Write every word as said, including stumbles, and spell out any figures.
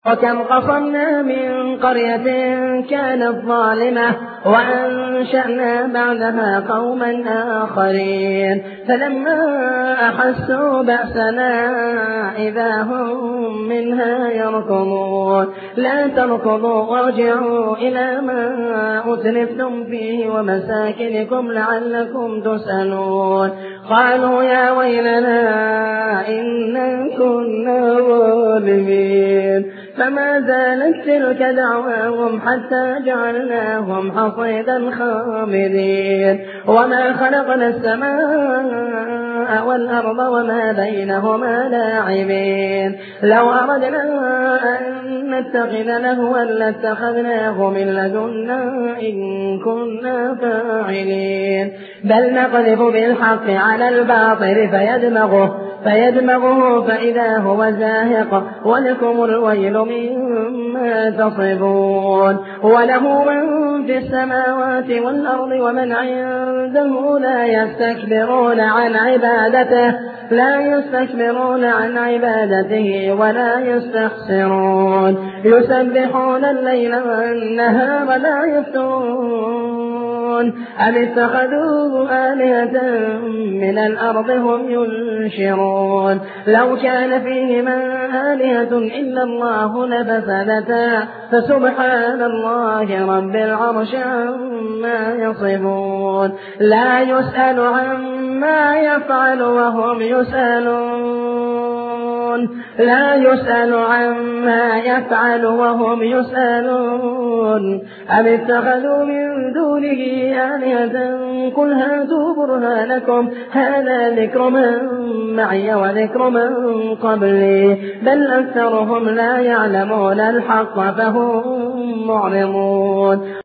وكم قصمنا من قرية كانت ظالمة وأنشأنا بعدها قوما آخرين فلما أحسوا بأسنا إذا هم منها يركضون لا تركضوا وارجعوا إلى ما أترفتم فيه ومساكنكم لعلكم تسألون. قالوا يا ويلنا إنا كنا ظالمين فما زالت تلك دعواهم حتى جعلناهم حصيدا خامدين. وما خلقنا السماء والأرض وما بينهما لاعبين لو أردنا أن نتخذ لهوا لاتخذناه من لدنا إن كنا فاعلين بل نقذف بالحق على الباطل فيدمغه فيدمغه فإذا هو زاهق ولكم الويل مما تصفون. وله من في السماوات والأرض ومن عنده لا يستكبرون عن عبادته لا يستكبرون عن عبادته ولا يستخسرون يسبحون الليل والنهار لا يفترون أم اتخذوا آلهة من الأرض هم ينشرون لو كان فيهما آلهة إلا الله لفسدتا فسبحان الله رب العرش عما يصفون. لا يسأل عما يفعل وهم يسألون لا يسأل عما يفعل وهم يسألون أم اتخذوا من دونه آلهة قل هاتوا برهانكم هذا ذكر من معي وذكر من قبلي بل أكثرهم لا يعلمون الحق فهم معرضون.